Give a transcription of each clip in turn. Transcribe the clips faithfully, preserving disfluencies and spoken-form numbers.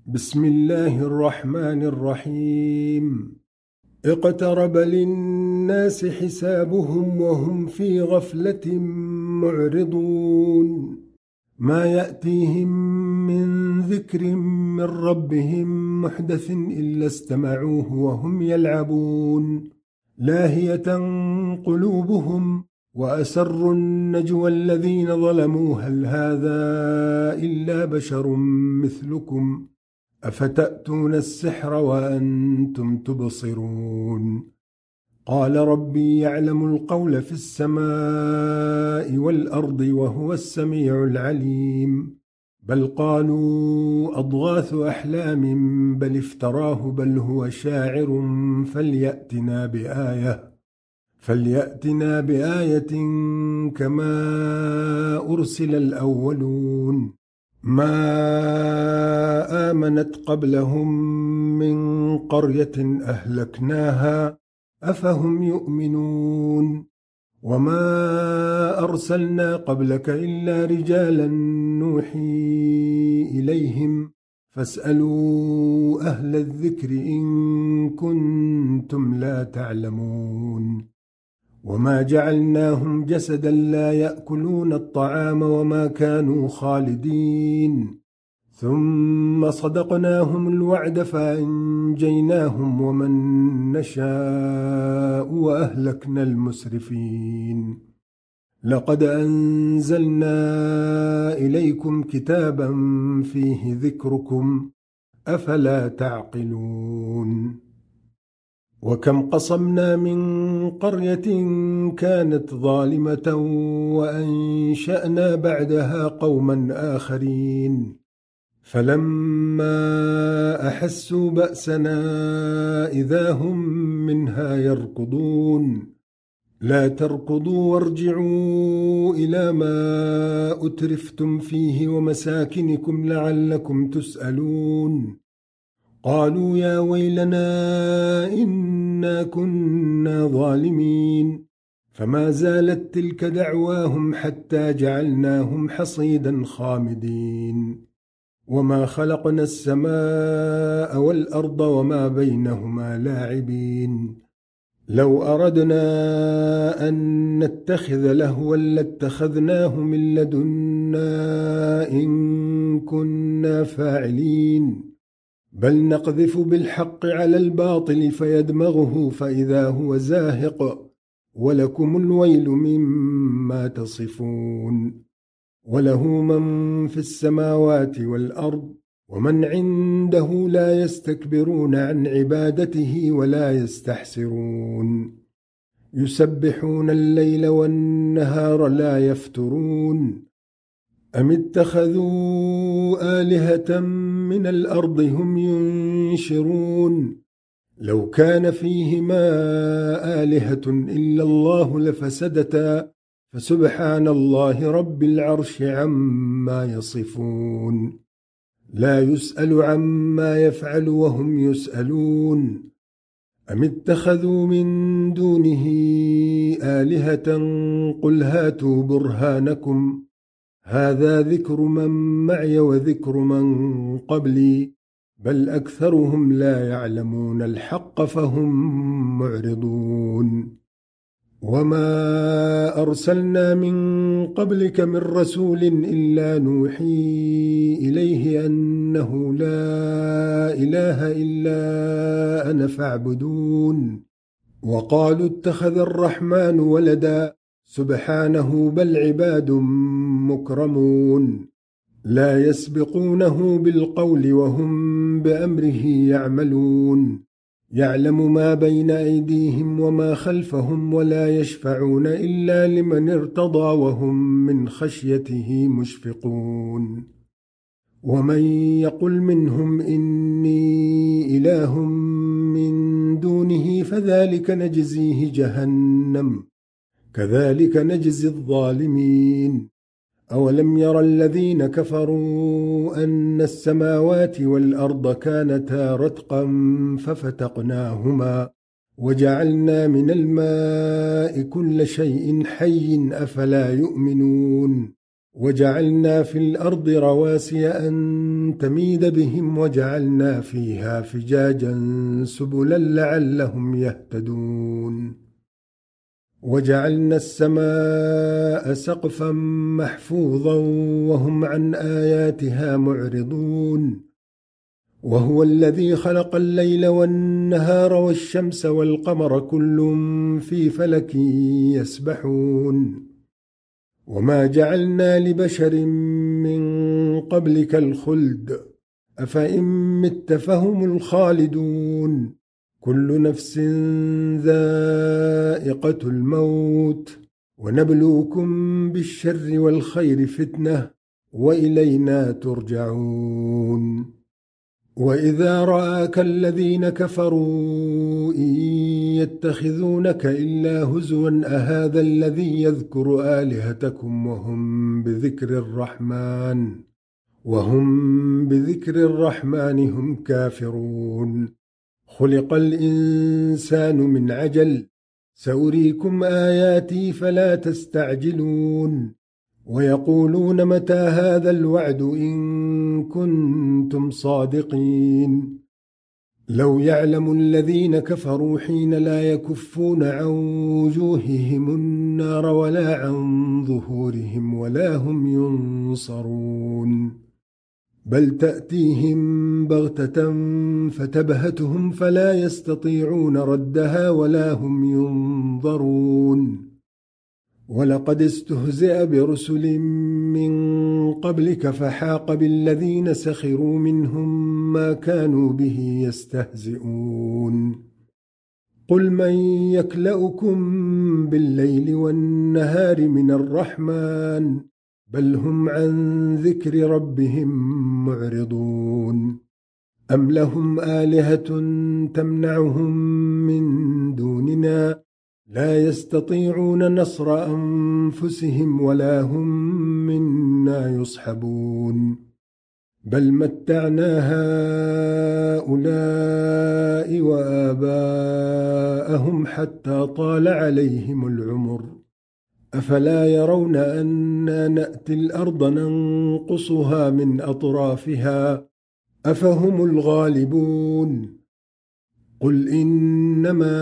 بسم الله الرحمن الرحيم. اقترب للناس حسابهم وهم في غفلة معرضون. ما يأتيهم من ذكر من ربهم محدث إلا استمعوه وهم يلعبون لاهية قلوبهم وأسروا النجوى الذين ظلموا هل هذا إلا بشر مثلكم أفتأتون السحر وأنتم تبصرون. قال ربي يعلم القول في السماء والأرض وهو السميع العليم. بل قالوا أضغاث أحلام بل افتراه بل هو شاعر فليأتنا بآية فليأتنا بآية كما أرسل الأولون. ما آمنت قبلهم من قرية أهلكناها أفهم يؤمنون. وما أرسلنا قبلك إلا رجالا نوحي إليهم فاسألوا أهل الذكر إن كنتم لا تعلمون. وما جعلناهم جسدا لا يأكلون الطعام وما كانوا خالدين ثم صدقناهم الوعد فأنجيناهم ومن نشاء وأهلكنا المسرفين. لقد أنزلنا إليكم كتابا فيه ذكركم أفلا تعقلون. وكم قصمنا من قرية كانت ظالمة وأنشأنا بعدها قوما آخرين فلما أحسوا بأسنا إذا هم منها يركضون. لا تركضوا وارجعوا إلى ما أترفتم فيه ومساكنكم لعلكم تسألون. قالوا يا ويلنا إنا كنا ظالمين فما زالت تلك دعواهم حتى جعلناهم حصيدا خامدين. وما خلقنا السماء والأرض وما بينهما لاعبين. لو أردنا أن نتخذ لهوا لاتخذناه من لدنا إن كنا فاعلين. بل نقذف بالحق على الباطل فيدمغه فإذا هو زاهق ولكم الويل مما تصفون. وله من في السماوات والأرض ومن عنده لا يستكبرون عن عبادته ولا يستحسرون. يسبحون الليل والنهار لا يفترون. أم اتخذوا آلهة من الأرض هم ينشرون. لو كان فيهما آلهة إلا الله لفسدتا فسبحان الله رب العرش عما يصفون. لا يسأل عما يفعل وهم يسألون. أم اتخذوا من دونه آلهة قل هاتوا برهانكم هذا ذكر من معي وذكر من قبلي بل أكثرهم لا يعلمون الحق فهم معرضون. وما أرسلنا من قبلك من رسول إلا نوحي إليه أنه لا إله إلا أنا فاعبدون. وقالوا اتخذ الرحمن ولدا سبحانه بل عباد مكرمون لا يسبقونه بالقول وهم بأمره يعملون. يعلم ما بين أيديهم وما خلفهم ولا يشفعون إلا لمن ارتضى وهم من خشيته مشفقون. ومن يقل منهم إني إله من دونه فذلك نجزيه جهنم كذلك نجزي الظالمين. أولم ير الذين كفروا أن السماوات والأرض كانتا رتقا ففتقناهما وجعلنا من الماء كل شيء حي أفلا يؤمنون. وجعلنا في الأرض رواسي أن تميد بهم وجعلنا فيها فجاجا سبلا لعلهم يهتدون وجعلنا السماء سقفا محفوظا وهم عن آياتها معرضون وهو الذي خلق الليل والنهار والشمس والقمر كل في فلك يسبحون وما جعلنا لبشر من قبلك الخلد أفإن مت فهم الخالدون كل نفس ذائقة الموت ونبلوكم بالشر والخير فتنة وإلينا ترجعون وإذا رآك الذين كفروا إن يتخذونك إلا هزوا أهذا الذي يذكر آلهتكم وهم بذكر الرحمن وهم بذكر الرحمن هم كافرون خلق الإنسان من عجل سأريكم آياتي فلا تستعجلون ويقولون متى هذا الوعد إن كنتم صادقين لو يعلم الذين كفروا حين لا يكفون عن وجوههم النار ولا عن ظهورهم ولا هم ينصرون بل تأتيهم بغتة فتبهتهم فلا يستطيعون ردها ولا هم ينظرون ولقد استهزئ برسل من قبلك فحاق بالذين سخروا منهم ما كانوا به يستهزئون قل من يكلؤكم بالليل والنهار من الرحمن بل هم عن ذكر ربهم معرضون أم لهم آلهة تمنعهم من دوننا لا يستطيعون نصر أنفسهم ولا هم منا يصحبون بل متعنا هؤلاء وآباءهم حتى طال عليهم العمر أفلا يرون أنا نأتي الأرض ننقصها من أطرافها أفهم الغالبون قل إنما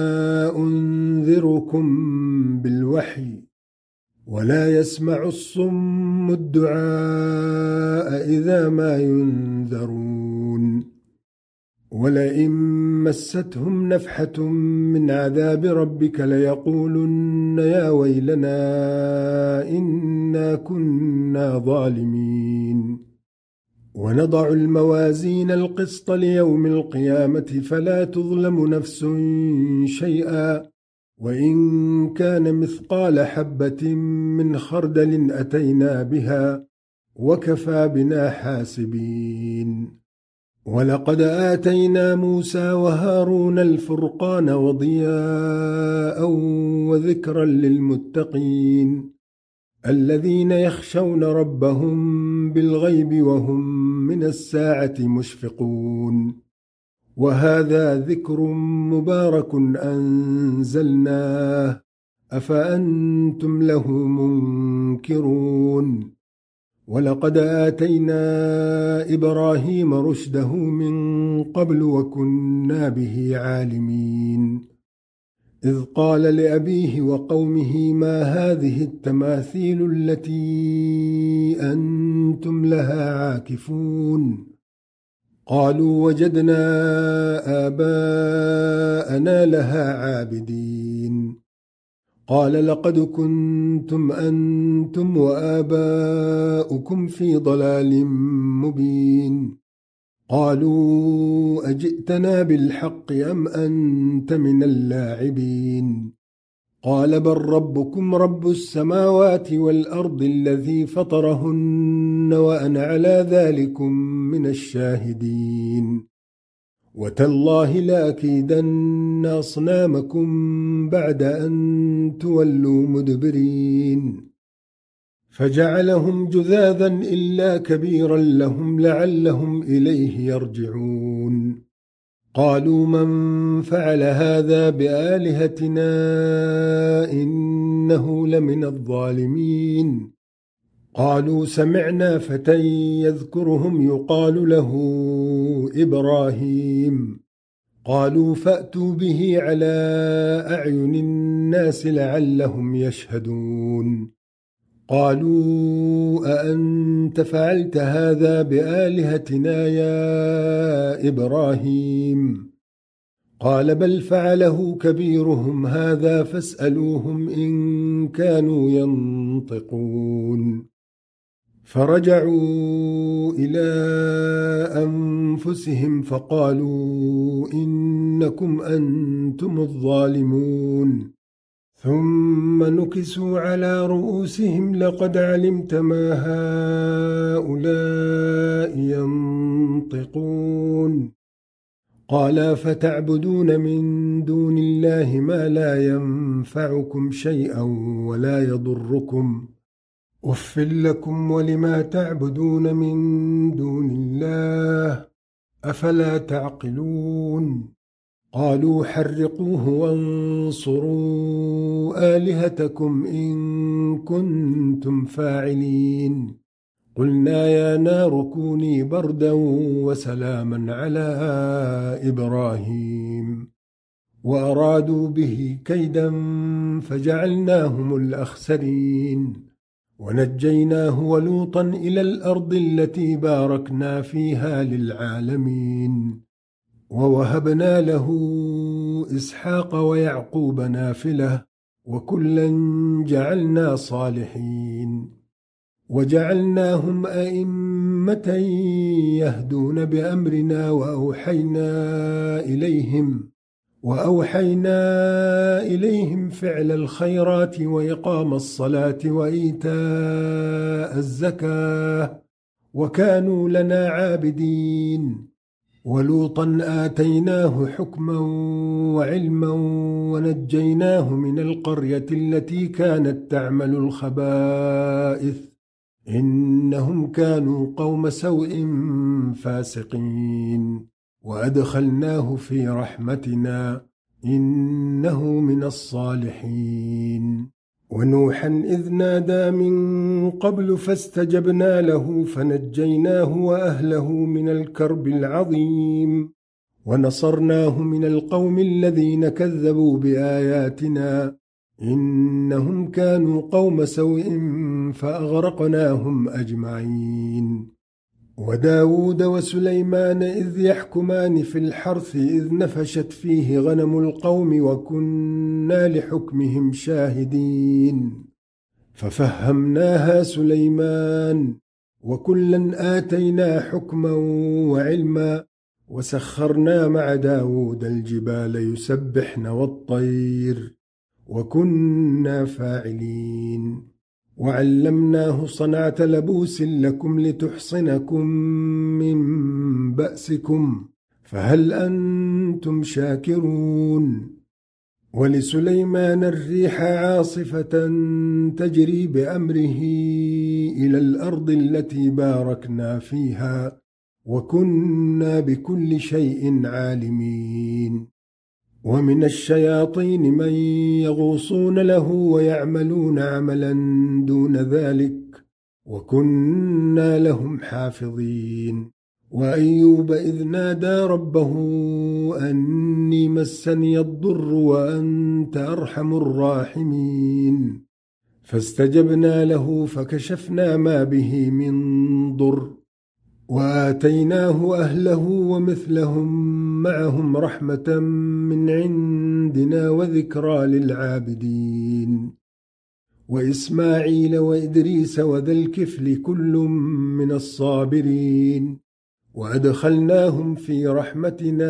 أنذركم بالوحي ولا يسمع الصم الدعاء إذا ما ينذرون ولئن مستهم نفحة من عذاب ربك ليقولن يا ويلنا إنا كنا ظالمين ونضع الموازين القسط ليوم القيامة فلا تظلم نفس شيئا وإن كان مثقال حبة من خردل أتينا بها وكفى بنا حاسبين ولقد آتينا موسى وهارون الفرقان وضياء وذكرا للمتقين الذين يخشون ربهم بالغيب وهم من الساعة مشفقون وهذا ذكر مبارك أنزلناه أفأنتم له منكرون ولقد آتينا إبراهيم رشده من قبل وكنا به عالمين إذ قال لأبيه وقومه ما هذه التماثيل التي أنتم لها عاكفون قالوا وجدنا آباءنا لها عابدين قال لقد كنتم أنتم وآباؤكم في ضلال مبين قالوا أجئتنا بالحق أم أنت من اللاعبين قال بل ربكم رب السماوات والأرض الذي فطرهن وأنا على ذلكم من الشاهدين وتالله لأكيدن أصنامكم بعد أن تولوا مدبرين فجعلهم جذاذا إلا كبيرا لهم لعلهم إليه يرجعون قالوا من فعل هذا بآلهتنا إنه لمن الظالمين قالوا سمعنا فتى يذكرهم يقال له إبراهيم قالوا فأتوا به على أعين الناس لعلهم يشهدون قالوا أأنت فعلت هذا بآلهتنا يا إبراهيم قال بل فعله كبيرهم هذا فاسألوهم إن كانوا ينطقون فرجعوا إلى أنفسهم فقالوا إنكم أنتم الظالمون ثم نكسوا على رؤوسهم لقد علمت ما هؤلاء ينطقون قال فتعبدون من دون الله ما لا ينفعكم شيئا ولا يضركم أف لكم ولما تعبدون من دون الله أفلا تعقلون قالوا حرقوه وانصروا آلهتكم إن كنتم فاعلين قلنا يا نار كوني بردا وسلاما على إبراهيم وأرادوا به كيدا فجعلناهم الأخسرين ونجيناه ولوطا إلى الأرض التي باركنا فيها للعالمين ووهبنا له إسحاق ويعقوب نافلة وكلا جعلنا صالحين وجعلناهم أئمة يهدون بأمرنا وأوحينا إليهم وأوحينا إليهم فعل الخيرات وإقام الصلاة وإيتاء الزكاة وكانوا لنا عابدين ولوطا آتيناه حكما وعلما ونجيناه من القرية التي كانت تعمل الخبائث إنهم كانوا قوم سوء فاسقين وأدخلناه في رحمتنا إنه من الصالحين ونوحا إذ نادى من قبل فاستجبنا له فنجيناه وأهله من الكرب العظيم ونصرناه من القوم الذين كذبوا بآياتنا إنهم كانوا قوم سوء فأغرقناهم أجمعين وداود وسليمان إذ يحكمان في الحرث إذ نفشت فيه غنم القوم وكنا لحكمهم شاهدين ففهمناها سليمان وكلا آتينا حكما وعلما وسخرنا مع داود الجبال يسبحن والطير وكنا فاعلين وعلمناه صنعة لبوس لكم لتحصنكم من بأسكم فهل أنتم شاكرون ولسليمان الريح عاصفة تجري بأمره إلى الأرض التي باركنا فيها وكنا بكل شيء عالمين ومن الشياطين من يغوصون له ويعملون عملا دون ذلك وكنا لهم حافظين وأيوب إذ نادى ربه أني مسني الضر وأنت أرحم الراحمين فاستجبنا له فكشفنا ما به من ضر وآتيناه أهله ومثلهم معهم رحمة من عندنا وذكرى للعابدين وإسماعيل وإدريس وذا الكفل كل من الصابرين وأدخلناهم في رحمتنا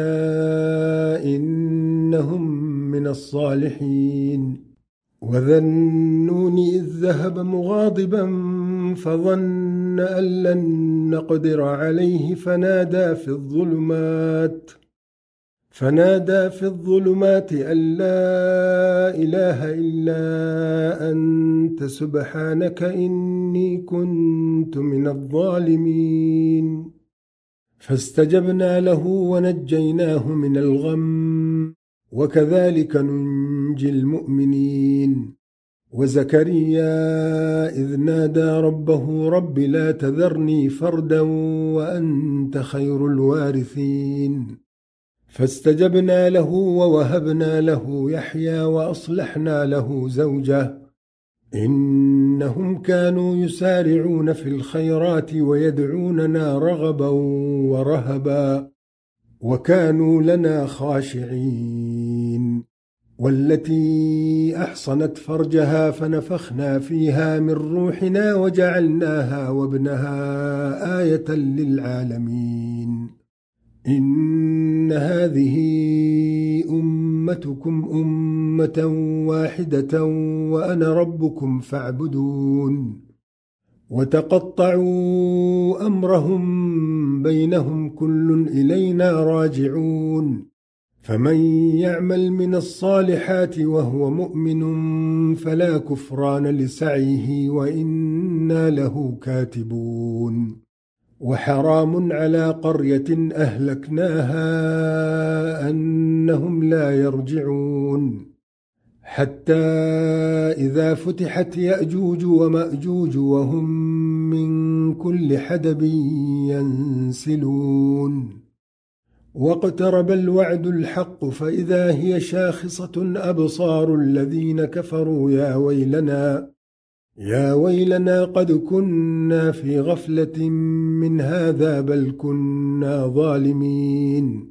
إنهم من الصالحين وذا النون إذ ذهب مغاضبا فظن أن لن نقدر عليه فنادى في الظلمات فنادى في الظلمات أن لا إله إلا أنت سبحانك إني كنت من الظالمين فاستجبنا له ونجيناه من الغم وكذلك ننجي المؤمنين وزكريا إذ نادى ربه رب لا تذرني فردا وأنت خير الوارثين فاستجبنا له ووهبنا له يحيى وأصلحنا له زوجه إنهم كانوا يسارعون في الخيرات ويدعوننا رغبا ورهبا وكانوا لنا خاشعين والتي أحصنت فرجها فنفخنا فيها من روحنا وجعلناها وابنها آية للعالمين إن هذه أمتكم أمة واحدة وأنا ربكم فاعبدون وتقطعوا أمرهم بينهم كل إلينا راجعون فمن يعمل من الصالحات وهو مؤمن فلا كفران لسعيه وإنا له كاتبون وحرام على قرية أهلكناها أنهم لا يرجعون حتى إذا فتحت يأجوج ومأجوج وهم من كل حدب ينسلون واقترب الوعد الحق فإذا هي شاخصة أبصار الذين كفروا يا ويلنا يا ويلنا قد كنا في غفلة من هذا بل كنا ظالمين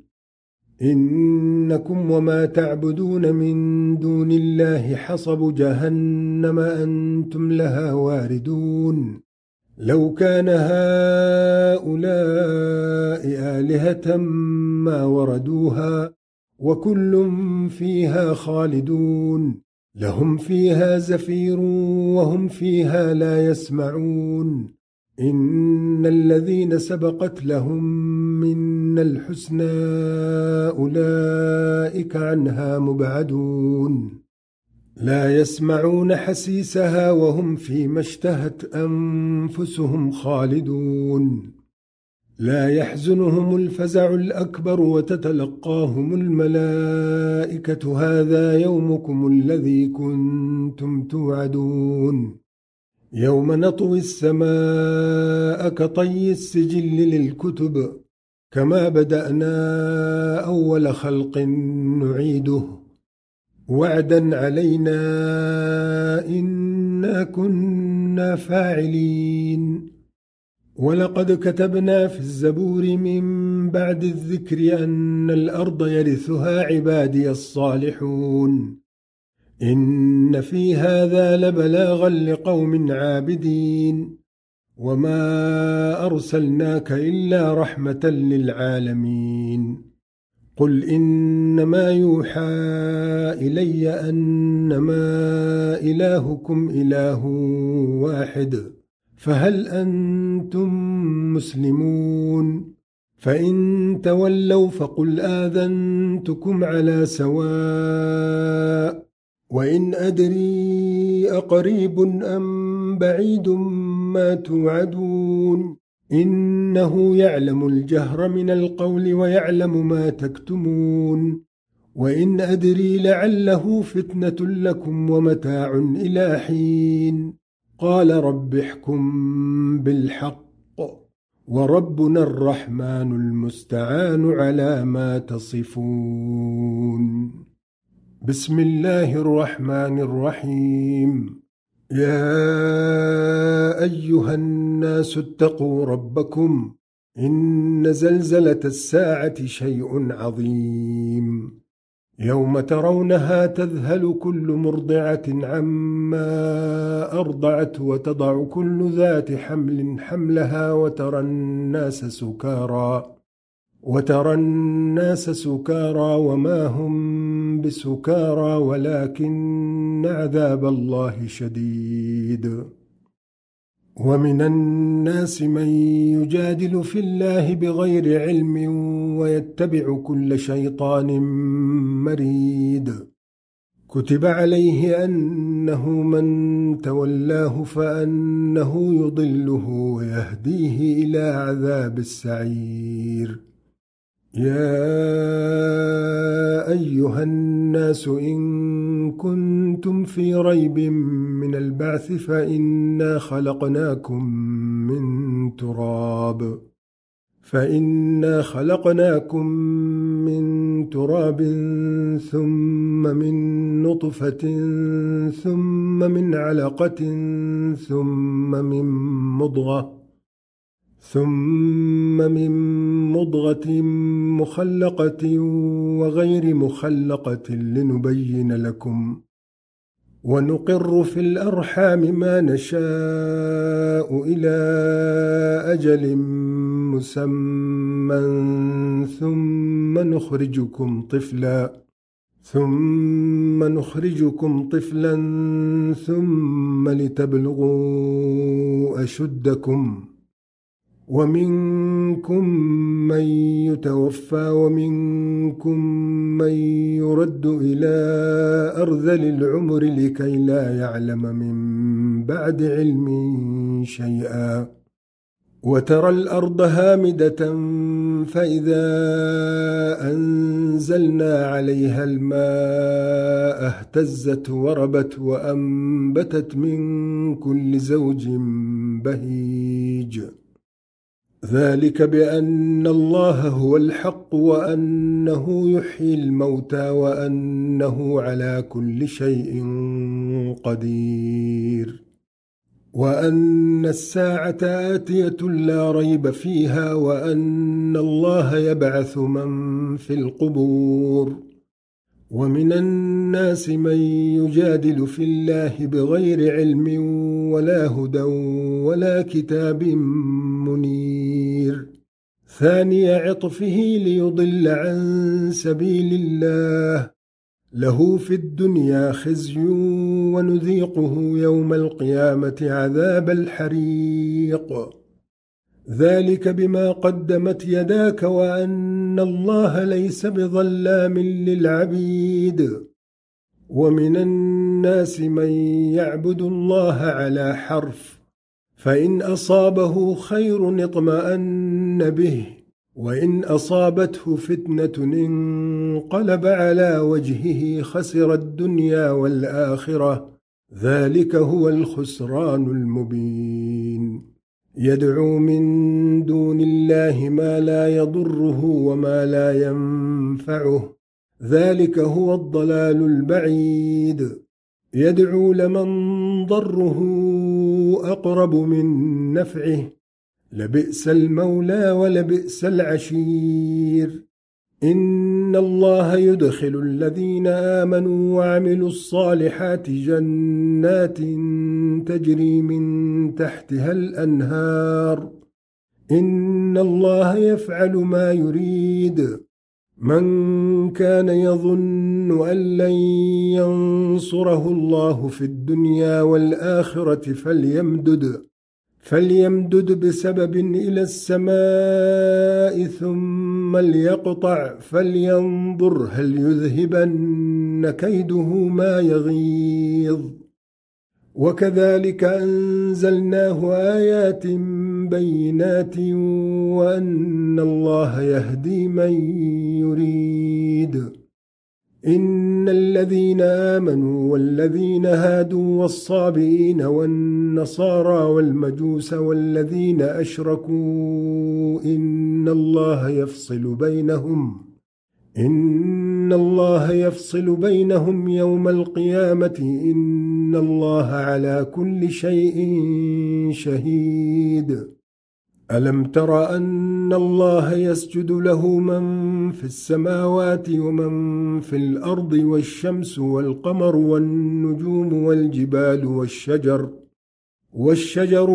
إنكم وما تعبدون من دون الله حصب جهنم أنتم لها واردون لو كان هؤلاء آلهة ما وردوها وكل فيها خالدون لهم فيها زفير وهم فيها لا يسمعون إن الذين سبقت لهم منا الحسنى أولئك عنها مبعدون لا يسمعون حسيسها وهم فيما اشتهت أنفسهم خالدون لا يحزنهم الفزع الأكبر وتتلقاهم الملائكة هذا يومكم الذي كنتم توعدون يوم نطوي السماء كطي السجل للكتب كما بدأنا أول خلق نعيده وعدا علينا إنا كنا فاعلين ولقد كتبنا في الزبور من بعد الذكر أن الأرض يرثها عبادي الصالحون إن في هذا لبلاغا لقوم عابدين وما أرسلناك إلا رحمة للعالمين قل إنما يوحى إلي أنما إلهكم إله واحد فهل أنتم مسلمون فإن تولوا فقل آذنتكم على سواء وإن أدري أقريب أم بعيد ما توعدون إنه يعلم الجهر من القول ويعلم ما تكتمون وإن أدري لعله فتنة لكم ومتاع إلى حين قال رب احكم بالحق وربنا الرحمن المستعان على ما تصفون بسم الله الرحمن الرحيم يا أيها الناس اتقوا ربكم إن زلزلة الساعة شيء عظيم يوم ترونها تذهل كل مرضعة عما أرضعت وتضع كل ذات حمل حملها وترى الناس سكارى وترى الناس سكارى وما هم بسكارى ولكن عذاب الله شديد ومن الناس من يجادل في الله بغير علم ويتبع كل شيطان مريد كتب عليه أنه من تولاه فأنه يضله ويهديه إلى عذاب السعير يا أيها الناس إن كنتم في في ريب من البعث فإنا خلقناكم من تراب فإنا خلقناكم من تراب ثم من نطفة ثم من علقة ثم من مضغة ثم من مضغة مخلقة وغير مخلقة لنبين لكم ونقر في الأرحام ما نشاء إلى أجل مسمى ثم نخرجكم طفلا ثم نخرجكم طفلا ثم لتبلغوا أشدكم ومنكم من يتوفى ومنكم من يرد إلى أرذل العمر لكي لا يعلم من بعد علم شيئا وترى الأرض هامدة فإذا أنزلنا عليها الماء اهتزت وربت وأنبتت من كل زوج بهيج ذلك بأن الله هو الحق وأنه يحيي الموتى وأنه على كل شيء قدير وأن الساعة آتية لا ريب فيها وأن الله يبعث من في القبور ومن الناس من يجادل في الله بغير علم ولا هدى ولا كتاب منير ثاني عطفه ليضل عن سبيل الله له في الدنيا خزي ونذيقه يوم القيامة عذاب الحريق ذلك بما قدمت يداك وأن الله ليس بظلام للعبيد ومن الناس من يعبد الله على حرف فإن أصابه خير اطمأن به وإن أصابته فتنة انقلب على وجهه خسر الدنيا والآخرة ذلك هو الخسران المبين يدعو من دون الله ما لا يضره وما لا ينفعه ذلك هو الضلال البعيد يدعو لمن ضره أقرب من نفعه لبئس المولى ولبئس العشير إن الله يدخل الذين آمنوا وعملوا الصالحات جنات تجري من تحتها الأنهار إن الله يفعل ما يريد من كان يظن أن لن ينصره الله في الدنيا والآخرة فليمدد فليمدد بسبب إلى السماء ثم ليقطع فلينظر هل يذهبن كيده ما يغيظ وكذلك أنزلناه آيات بينات وأن الله يهدي من يريد إن الذين آمنوا والذين هادوا والصابئين والنصارى والمجوس والذين أشركوا إن الله يفصل بينهم إن الله يفصل بينهم يوم القيامة إن الله على كل شيء شهيد ألم تر أن الله يسجد له من في السماوات ومن في الأرض والشمس والقمر والنجوم والجبال والشجر والشجر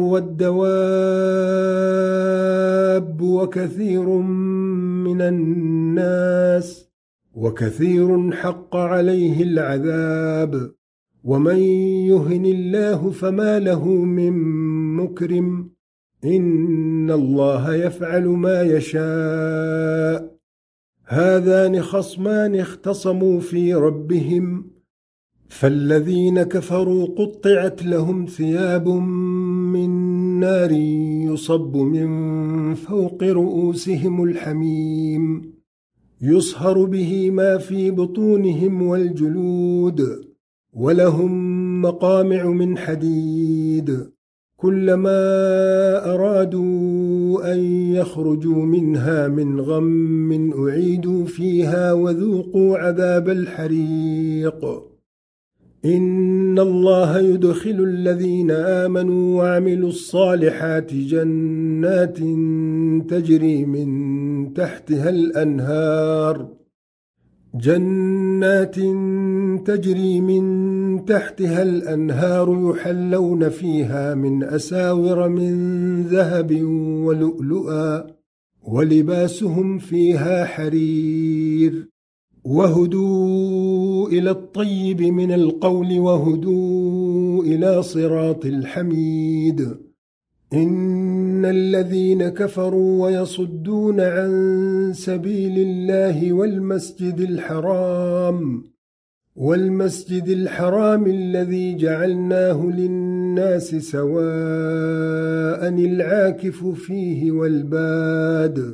والدواب وكثير من الناس وكثير حق عليه العذاب ومن يهن الله فما له من مكرم إن الله يفعل ما يشاء هذان خصمان اختصموا في ربهم فالذين كفروا قطعت لهم ثياب من نار يصب من فوق رؤوسهم الحميم يصهر به ما في بطونهم والجلود ولهم مقامع من حديد كلما أرادوا أن يخرجوا منها من غم أعيدوا فيها وذوقوا عذاب الحريق. إن الله يدخل الذين آمنوا وعملوا الصالحات جنات تجري من تحتها الأنهار جنات تجري من تحتها الأنهار يحلون فيها من أساور من ذهب ولؤلؤا ولباسهم فيها حرير وهدوا إلى الطيب من القول وهدوا إلى صراط الحميد. إن الذين كفروا ويصدون عن سبيل الله والمسجد الحرام والمسجد الحرام الذي جعلناه للناس سواء العاكف فيه والباد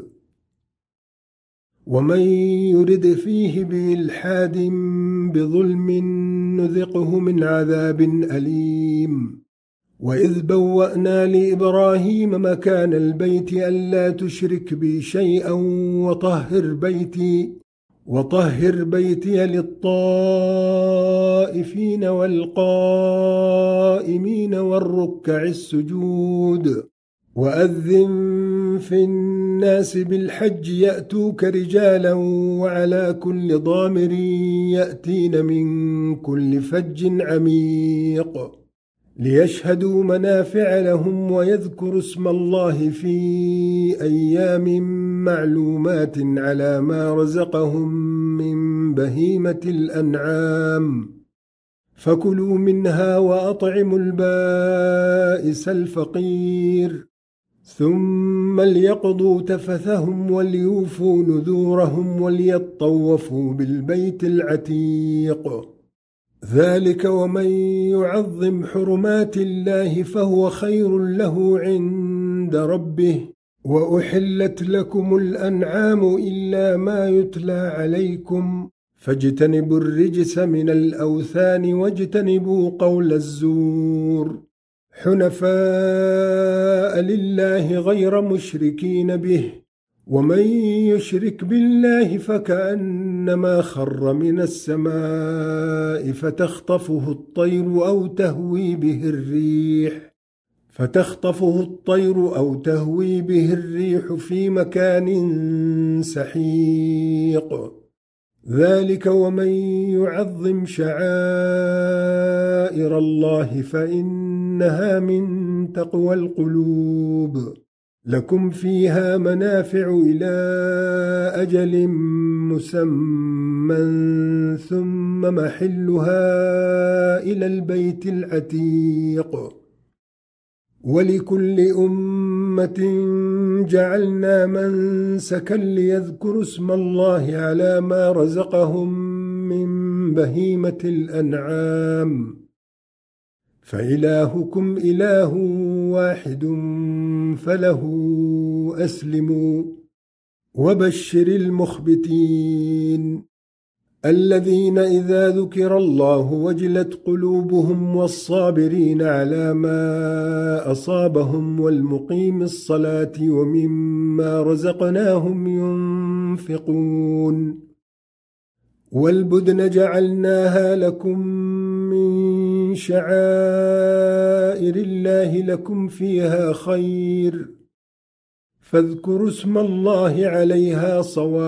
ومن يرد فيه بإلحاد بظلم نذقه من عذاب أليم. وإذ بوأنا لإبراهيم مكان البيت ألا تشرك بي شيئا وطهر بيتي وطهر بيتي للطائفين والقائمين والركع السجود. وأذن في الناس بالحج يأتوك رجالا وعلى كل ضامر يأتين من كل فج عميق ليشهدوا منافع لهم ويذكروا اسم الله في أيام معلومات على ما رزقهم من بهيمة الأنعام فكلوا منها وأطعموا البائس الفقير ثم ليقضوا تفثهم وليوفوا نذورهم وليطوفوا بالبيت العتيق. ذلك ومن يعظم حرمات الله فهو خير له عند ربه. وأحلت لكم الأنعام إلا ما يتلى عليكم فاجتنبوا الرجس من الأوثان واجتنبوا قول الزور حنفاء لله غير مشركين به ومن يشرك بالله فكأنما خر من السماء فتخطفه الطير أو تهوي به الريح فتخطفه الطير أو تهوي به الريح في مكان سحيق. ذلك ومن يعظم شعائر الله فإنها من تقوى القلوب. لكم فيها منافع إلى أجل مسمى ثم محلها إلى البيت العتيق. ولكل أمة جعلنا منسكا ليذكروا اسم الله على ما رزقهم من بهيمة الأنعام فإلهكم إله واحد فله أسلموا. وبشر المخبتين الذين إذا ذكر الله وجلت قلوبهم والصابرين على ما أصابهم والمقيم الصلاة ومما رزقناهم ينفقون. والبدن جعلناها لكم من شعائر الله لكم فيها خير فاذكروا اسم الله عليها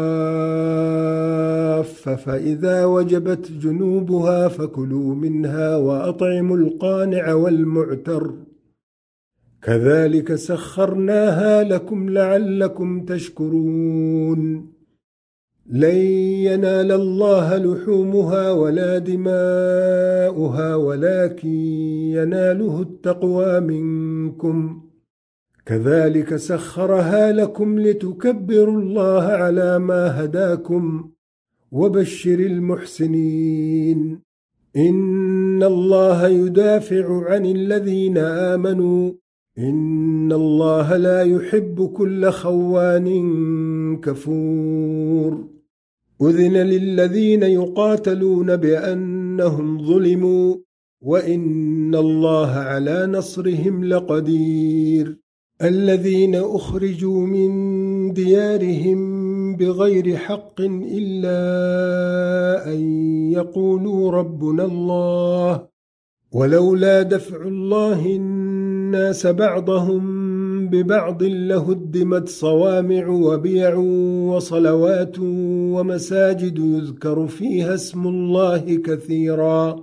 صواف فإذا وجبت جنوبها فكلوا منها وأطعموا القانع والمعتر كذلك سخرناها لكم لعلكم تشكرون. لن ينال الله لحومها ولا دماؤها ولكن يناله التقوى منكم كذلك سخرها لكم لتكبروا الله على ما هداكم. وبشر المحسنين إن الله يدافع عن الذين آمنوا إن الله لا يحب كل خوان كفور. أذن للذين يقاتلون بأن أنهم ظلموا وإن الله على نصرهم لقدير. الذين أخرجوا من ديارهم بغير حق إلا أن يقولوا ربنا الله ولولا دفع الله الناس بعضهم ببعض لهدمت صوامع وبيع وصلوات ومساجد يذكر فيها اسم الله كثيرا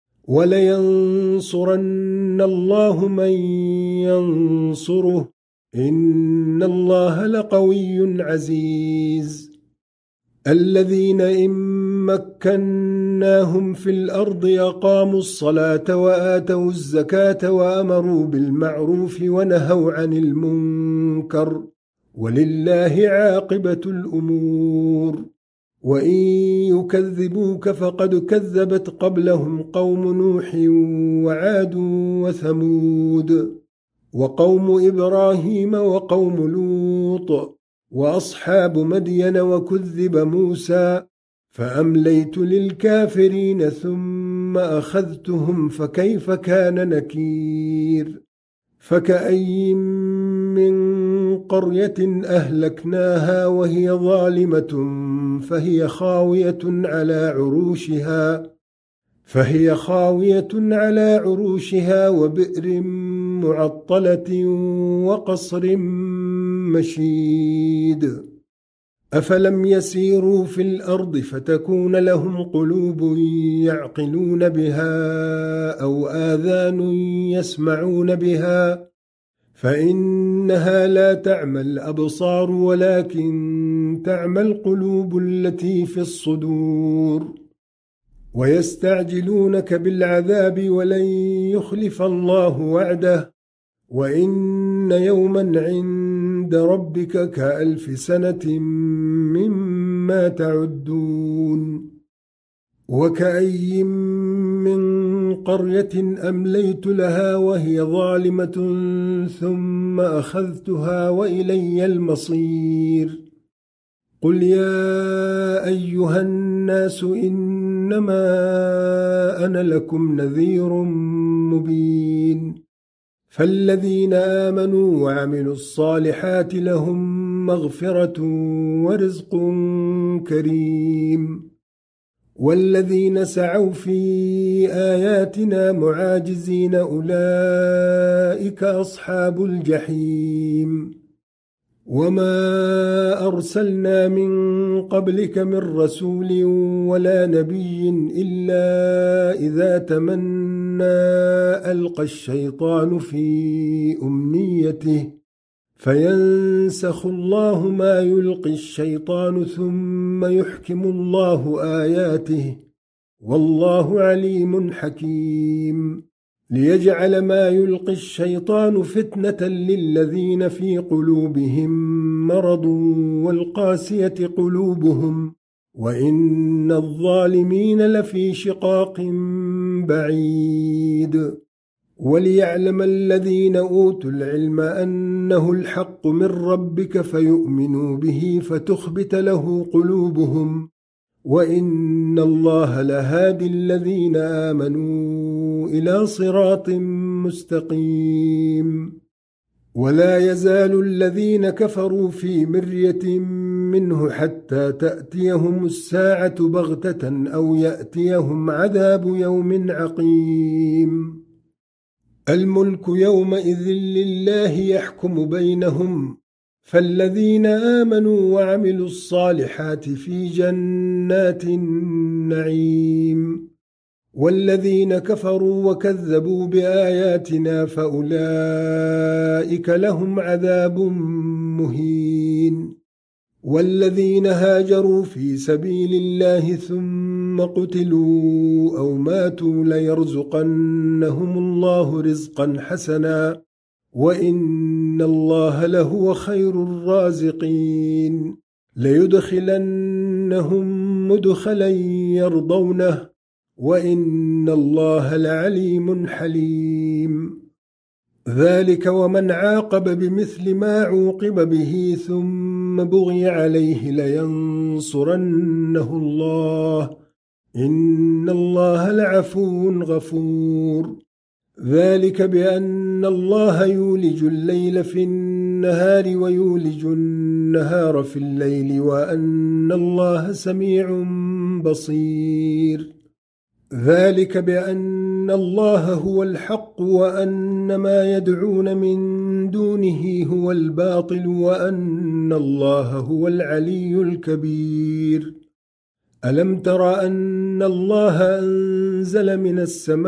ولينصرن الله من ينصره إن الله لقوي عزيز. الذين إن مكناهم في الأرض أقاموا الصلاة وآتوا الزكاة وأمروا بالمعروف ونهوا عن المنكر ولله عاقبة الأمور. وإن يكذبوك فقد كذبت قبلهم قوم نوح وعاد وثمود وقوم إبراهيم وقوم لوط وأصحاب مدين وكذب موسى فأمليت للكافرين ثم أخذتهم فكيف كان نكير. فكأي من قرية أهلكناها وهي ظالمة فهي خاوية على عروشها فهي خاوية على عروشها وبئر معطلة وقصر مشيد. أفلم يسيروا في الأرض فتكون لهم قلوب يعقلون بها أو آذان يسمعون بها فإنها لا تعمى الأبصار ولكن تعمى القلوب التي في الصدور. ويستعجلونك بالعذاب ولن يخلف الله وعده وإن يوما عند ربك كألف سنة مما تعدون. وكأي من قرية أمليت لها وهي ظالمة ثم أخذتها وإلي المصير. قل يا أيها الناس إنما أنا لكم نذير مبين. فالذين آمنوا وعملوا الصالحات لهم مغفرة ورزق كريم والذين سعوا في آياتنا معاجزين أولئك أصحاب الجحيم. وما أرسلنا من قبلك من رسول ولا نبي إلا إذا تمنى ألقى الشيطان في أمنيته فينسخ الله ما يلقي الشيطان ثم يحكم الله آياته والله عليم حكيم. ليجعل ما يلقي الشيطان فتنة للذين في قلوبهم مرض والقاسية قلوبهم وإن الظالمين لفي شقاق بعيد. وليعلم الذين أوتوا العلم أنه الحق من ربك فيؤمنوا به فتخبت له قلوبهم وإن الله لهادي الذين آمنوا إلى صراط مستقيم. ولا يزال الذين كفروا في مرية منه حتى تأتيهم الساعة بغتة أو يأتيهم عذاب يوم عقيم. الملك يومئذ لله يحكم بينهم فالذين آمنوا وعملوا الصالحات في جنات النعيم والذين كفروا وكذبوا بآياتنا فأولئك لهم عذاب مهين. والذين هاجروا في سبيل الله ثم قتلوا أو ماتوا ليرزقنهم الله رزقا حسنا وإن الله لهو خير الرازقين. ليدخلنهم مدخلا يرضونه وإن الله لعليم حليم. ذلك ومن عاقب بمثل ما عوقب به ثم بغي عليه لينصرنه الله إن الله لعفو غفور. ذلك بأن الله يولج الليل في النهار ويولج النهار في الليل وأن الله سميع بصير. ذلك بأن الله هو الحق وأن ما يدعون من دونه هو الباطل وأن الله هو العلي الكبير. ألم تر أن الله أنزل من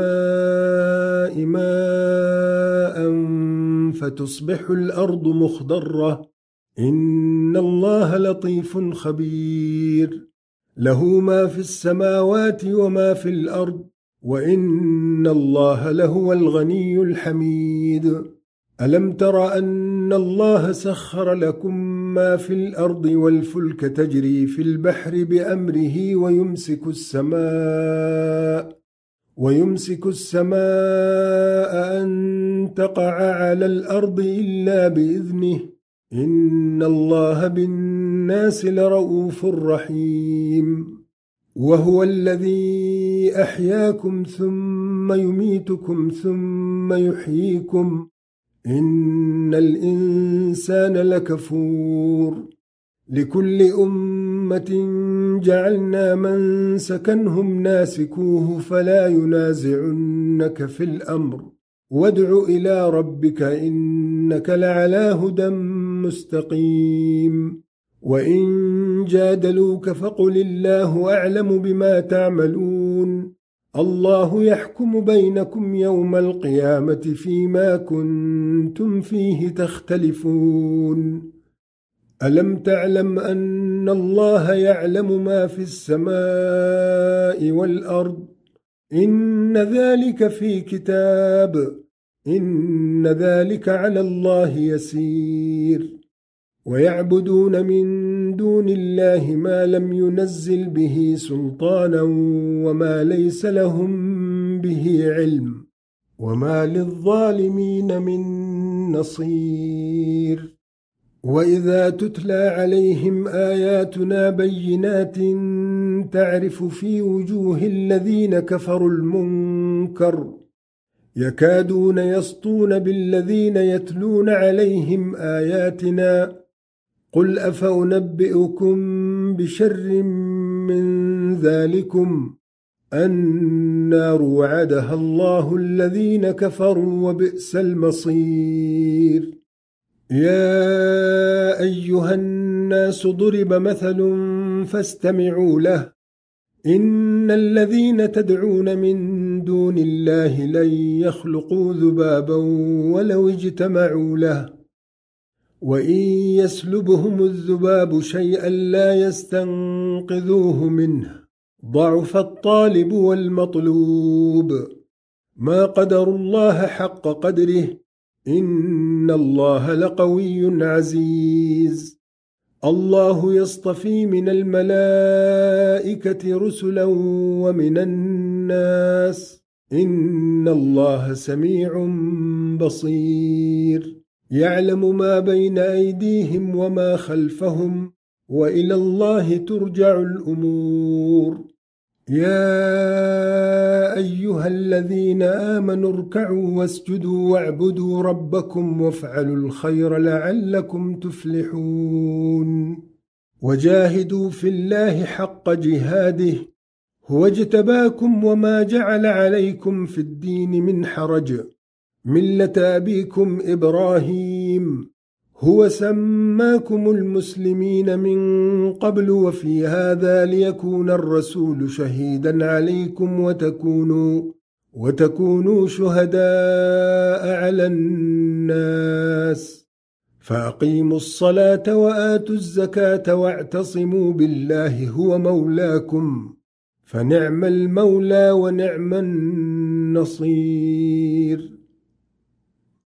السماء ماء فتصبح الأرض مخضرة؟ إن الله لطيف خبير. له ما في السماوات وما في الأرض وإن الله لهو الغني الحميد. ألم تر أن الله سخر لكم ما في الأرض والفلك تجري في البحر بأمره ويمسك السماء ويمسك السماء أن تقع على الأرض إلا بإذنه إن الله بالناس لرؤوف رحيم. وهو الذي أحياكم ثم يميتكم ثم يحييكم إن الإنسان لكفور. لكل أمة جعلنا منسكا هم ناسكوه فلا ينازعنك في الأمر وادع إلى ربك إنك لعلى هدى مستقيم. وإن جادلوك فقل الله أعلم بما تعملون. الله يحكم بينكم يوم القيامة فيما كنتم فيه تختلفون. ألم تعلم أن الله يعلم ما في السماء والأرض؟ إن ذلك في كتاب إن ذلك على الله يسير. ويعبدون من دون الله ما لم ينزل به سلطانا وما ليس لهم به علم وما للظالمين من نصير. وإذا تتلى عليهم آياتنا بينات تعرف في وجوه الذين كفروا المنكر يكادون يسطون بالذين يتلون عليهم آياتنا قل أفأنبئكم بشر من ذلكم النار وعدها الله الذين كفروا وبئس المصير. يا أيها الناس ضرب مثل فاستمعوا له إن الذين تدعون من دون الله لن يخلقوا ذبابا ولو اجتمعوا له وإن يسلبهم الذباب شيئا لا يستنقذوه منه ضعف الطالب والمطلوب. ما قدروا الله حق قدره إن الله لقوي عزيز. الله يصطفي من الملائكة رسلا ومن الناس إن الله سميع بصير. يعلم ما بين أيديهم وما خلفهم وإلى الله ترجع الأمور. يا أيها الذين آمنوا اركعوا واسجدوا واعبدوا ربكم وافعلوا الخير لعلكم تفلحون. وجاهدوا في الله حق جهاده هو اجتباكم وما جعل عليكم في الدين من حرج ملة أبيكم إبراهيم هو سماكم المسلمين من قبل وفي هذا ليكون الرسول شهيدا عليكم وتكونوا, وتكونوا شهداء على الناس. فأقيموا الصلاة وآتوا الزكاة واعتصموا بالله هو مولاكم فنعم المولى ونعم النصير.